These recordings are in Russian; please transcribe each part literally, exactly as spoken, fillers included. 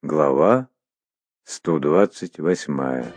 Глава сто двадцать восьмая.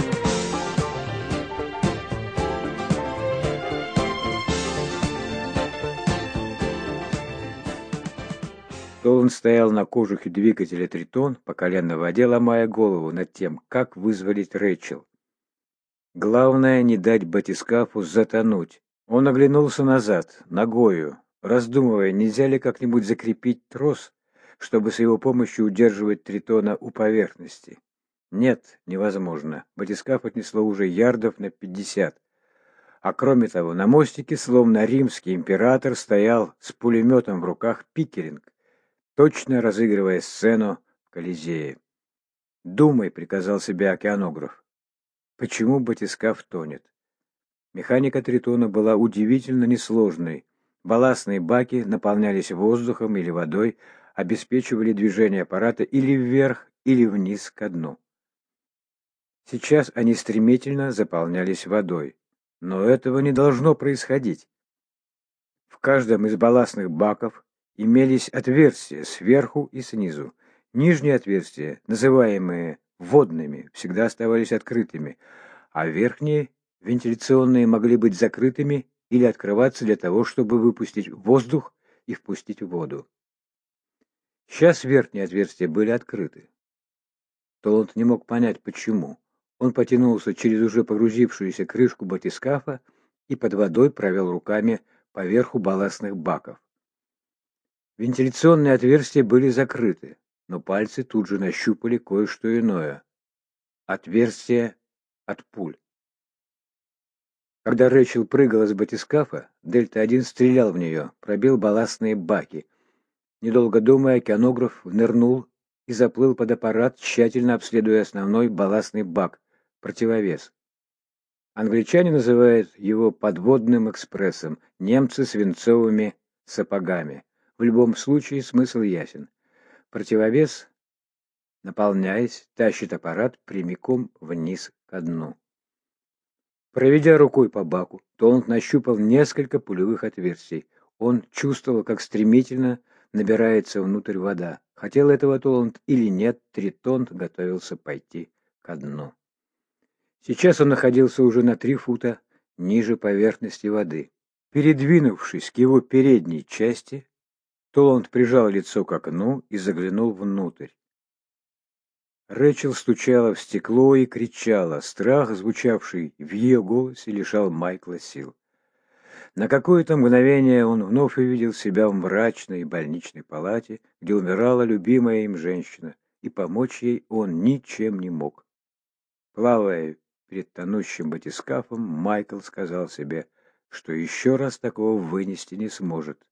Толан стоял на кожухе двигателя «Тритон», по колено в воде, ломая голову над тем, как вызволить Рэйчел. Главное, не дать батискафу затонуть. Он оглянулся назад, ногою, раздумывая, нельзя ли как-нибудь закрепить трос, чтобы с его помощью удерживать Тритона у поверхности. Нет, невозможно. Батискаф отнесло уже ярдов на пятьдесят. А кроме того, на мостике, словно римский император, стоял с пулеметом в руках Пикеринг, точно разыгрывая сцену в Колизее. «Думай», — приказал себе океанограф. Почему батискаф тонет? Механика Тритона была удивительно несложной. Балластные баки наполнялись воздухом или водой, обеспечивали движение аппарата или вверх, или вниз ко дну. Сейчас они стремительно заполнялись водой. Но этого не должно происходить. В каждом из балластных баков имелись отверстия сверху и снизу. Нижние отверстия, называемые водными, всегда оставались открытыми, а верхние, вентиляционные, могли быть закрытыми или открываться для того, чтобы выпустить воздух и впустить воду. Сейчас верхние отверстия были открыты. Толанд не мог понять, почему. Он потянулся через уже погрузившуюся крышку батискафа и под водой провел руками по верху балластных баков. Вентиляционные отверстия были закрыты, но пальцы тут же нащупали кое-что иное. Отверстие от пуль. Когда Рэйчел прыгала с батискафа, Дельта один стрелял в нее, пробил балластные баки. Недолго думая, океанограф нырнул и заплыл под аппарат, тщательно обследуя основной балластный бак, противовес. Англичане называют его подводным экспрессом, немцы — свинцовыми сапогами. В любом случае смысл ясен. Противовес, наполняясь, тащит аппарат прямиком вниз ко дну. Проведя рукой по баку, Толанд нащупал несколько пулевых отверстий. Он чувствовал, как стремительно набирается внутрь вода. Хотел этого Толанд или нет, Тритон готовился пойти ко дну. Сейчас он находился уже на три фута ниже поверхности воды. Передвинувшись к его передней части, Толанд прижал лицо к окну и заглянул внутрь. Рэйчел стучала в стекло и кричала. Страх, звучавший в ее голосе, лишал Майкла сил. На какое-то мгновение он вновь увидел себя в мрачной больничной палате, где умирала любимая им женщина, и помочь ей он ничем не мог. Плавая перед тонущим батискафом, Майкл сказал себе, что еще раз такого вынести не сможет.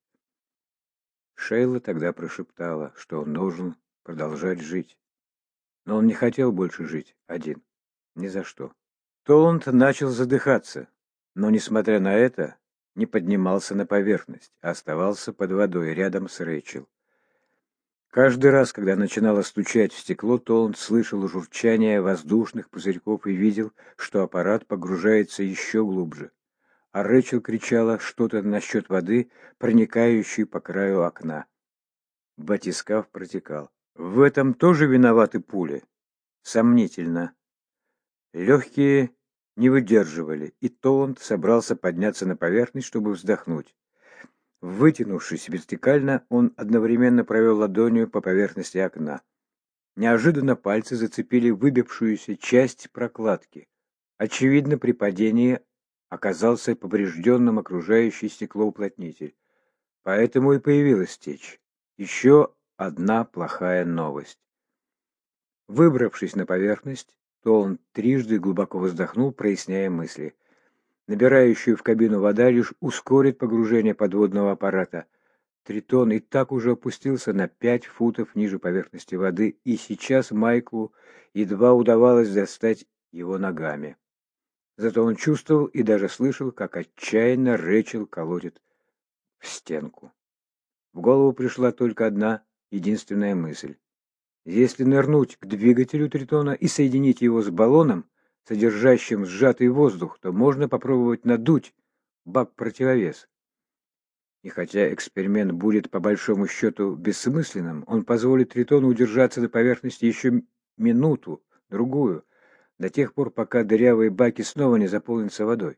Шейла тогда прошептала, что он должен продолжать жить. Но он не хотел больше жить один. Ни за что. Толанд начал задыхаться, но, несмотря на это, не поднимался на поверхность, а оставался под водой рядом с Рэйчел. Каждый раз, когда начинало стучать в стекло, Толанд слышал журчание воздушных пузырьков и видел, что аппарат погружается еще глубже. А Рэйчел кричала что-то насчет воды, проникающей по краю окна. Батискаф протекал. В этом тоже виноваты пули? Сомнительно. Легкие не выдерживали, и Толанд собрался подняться на поверхность, чтобы вздохнуть. Вытянувшись вертикально, он одновременно провел ладонью по поверхности окна. Неожиданно пальцы зацепили выбившуюся часть прокладки. Очевидно, при падении оказался поврежденным окружающий стеклоуплотнитель. Поэтому и появилась течь. Еще одна плохая новость. Выбравшись на поверхность, Толанд трижды глубоко вздохнул, проясняя мысли. Набирающая в кабину вода лишь ускорит погружение подводного аппарата. Тритон и так уже опустился на пять футов ниже поверхности воды, и сейчас Майклу едва удавалось достать его ногами. Зато он чувствовал и даже слышал, как отчаянно Рэйчел колотит в стенку. В голову пришла только одна единственная мысль. Если нырнуть к двигателю Тритона и соединить его с баллоном, содержащим сжатый воздух, то можно попробовать надуть бак-противовес. И хотя эксперимент будет по большому счету бессмысленным, он позволит Тритону удержаться на поверхности еще минуту, другую, до тех пор, пока дырявые баки снова не заполнятся водой.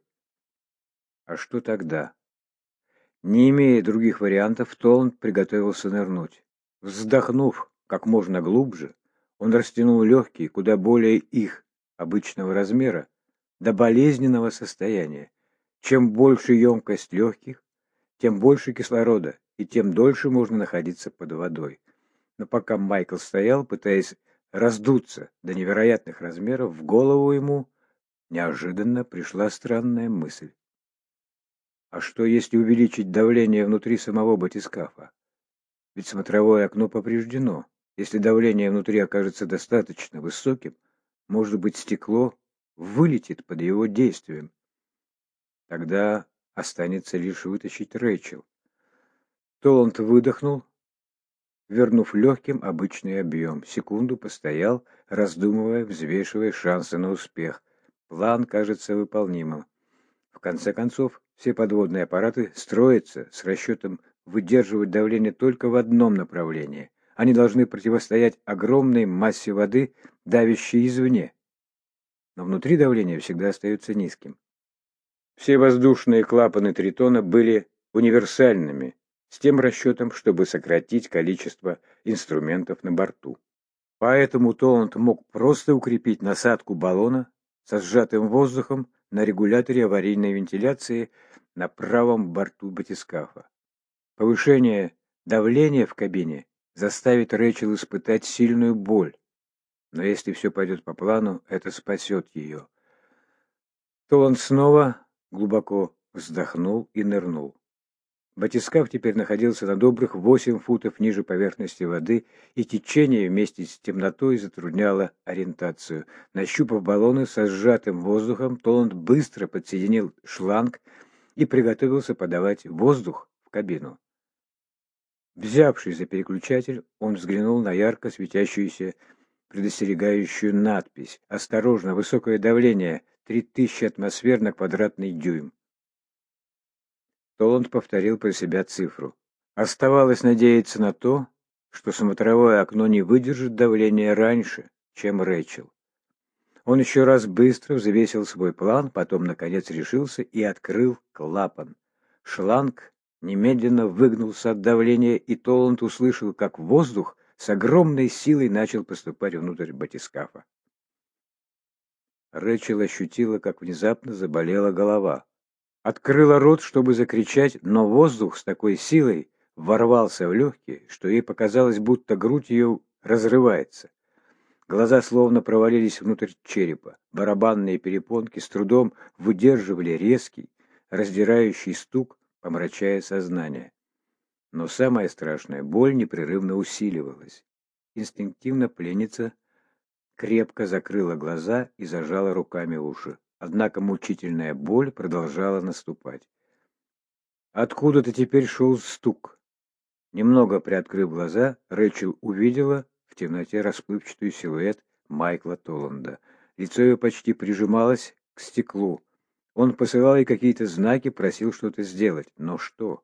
А что тогда? Не имея других вариантов, Толланд приготовился нырнуть. Вздохнув как можно глубже, он растянул легкие, куда более их обычного размера, до болезненного состояния. Чем больше емкость легких, тем больше кислорода, и тем дольше можно находиться под водой. Но пока Майкл стоял, пытаясь раздуться до невероятных размеров, в голову ему неожиданно пришла странная мысль. А что, если увеличить давление внутри самого батискафа? Ведь смотровое окно повреждено. Если давление внутри окажется достаточно высоким, может быть, стекло вылетит под его действием. Тогда останется лишь вытащить Рэйчел. Толланд выдохнул, вернув легким обычный объем. Секунду постоял, раздумывая, взвешивая шансы на успех. План кажется выполнимым. В конце концов, все подводные аппараты строятся с расчетом выдерживать давление только в одном направлении. Они должны противостоять огромной массе воды, давящей извне. Но внутри давление всегда остается низким. Все воздушные клапаны Тритона были универсальными, с тем расчетом, чтобы сократить количество инструментов на борту. Поэтому Толланд мог просто укрепить насадку баллона со сжатым воздухом на регуляторе аварийной вентиляции на правом борту батискафа. Повышение давления в кабине заставит Рэйчел испытать сильную боль, но если все пойдет по плану, это спасет ее. Толланд снова глубоко вздохнул и нырнул. Батискаф теперь находился на добрых восемь футов ниже поверхности воды, и течение вместе с темнотой затрудняло ориентацию. Нащупав баллоны со сжатым воздухом, Толланд быстро подсоединил шланг и приготовился подавать воздух в кабину. Взявшись за переключатель, он взглянул на ярко светящуюся предостерегающую надпись: «Осторожно, высокое давление, три тысячи атмосфер на квадратный дюйм». Толланд повторил про себя цифру. Оставалось надеяться на то, что смотровое окно не выдержит давления раньше, чем Рэйчел. Он еще раз быстро взвесил свой план, потом, наконец, решился и открыл клапан. Шланг немедленно выгнулся от давления, и Толланд услышал, как воздух с огромной силой начал поступать внутрь батискафа. Рэйчел ощутила, как внезапно заболела голова. Открыла рот, чтобы закричать, но воздух с такой силой ворвался в легкие, что ей показалось, будто грудь ее разрывается. Глаза словно провалились внутрь черепа. Барабанные перепонки с трудом выдерживали резкий, раздирающий стук, помрачая сознание. Но самая страшная боль непрерывно усиливалась. Инстинктивно пленница крепко закрыла глаза и зажала руками уши. Однако мучительная боль продолжала наступать. Откуда-то теперь шел стук. Немного приоткрыв глаза, Рэйчел увидела в темноте расплывчатый силуэт Майкла Толланда. Лицо ее почти прижималось к стеклу. Он посылал ей какие-то знаки, просил что-то сделать. Но что?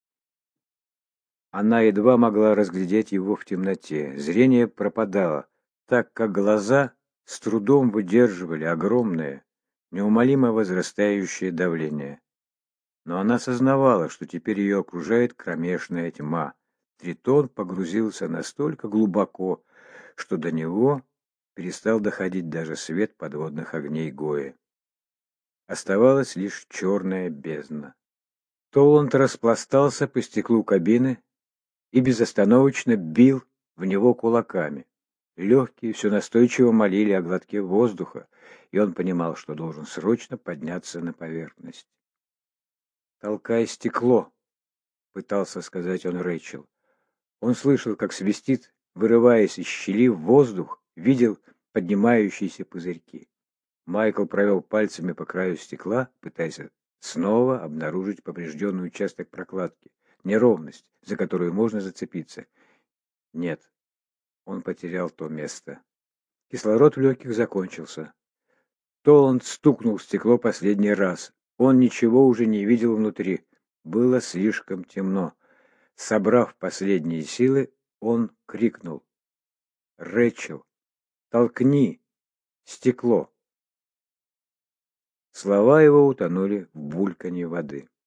Она едва могла разглядеть его в темноте. Зрение пропадало, так как глаза с трудом выдерживали огромное, неумолимо возрастающее давление. Но она сознавала, что теперь ее окружает кромешная тьма. Тритон погрузился настолько глубоко, что до него перестал доходить даже свет подводных огней Гои. Оставалась лишь черная бездна. Толланд распластался по стеклу кабины и безостановочно бил в него кулаками. Легкие все настойчиво молили о глотке воздуха, и он понимал, что должен срочно подняться на поверхность. «Толкай стекло», — пытался сказать он Рэйчел. Он слышал, как свистит, вырываясь из щели в воздух, видел поднимающиеся пузырьки. Майкл провел пальцами по краю стекла, пытаясь снова обнаружить поврежденный участок прокладки, неровность, за которую можно зацепиться. Нет, он потерял то место. Кислород в легких закончился. Толланд стукнул в стекло последний раз. Он ничего уже не видел внутри. было слишком темно. Собрав последние силы, он крикнул: «Рэчел, толкни стекло!» Слова его утонули в бульканье воды.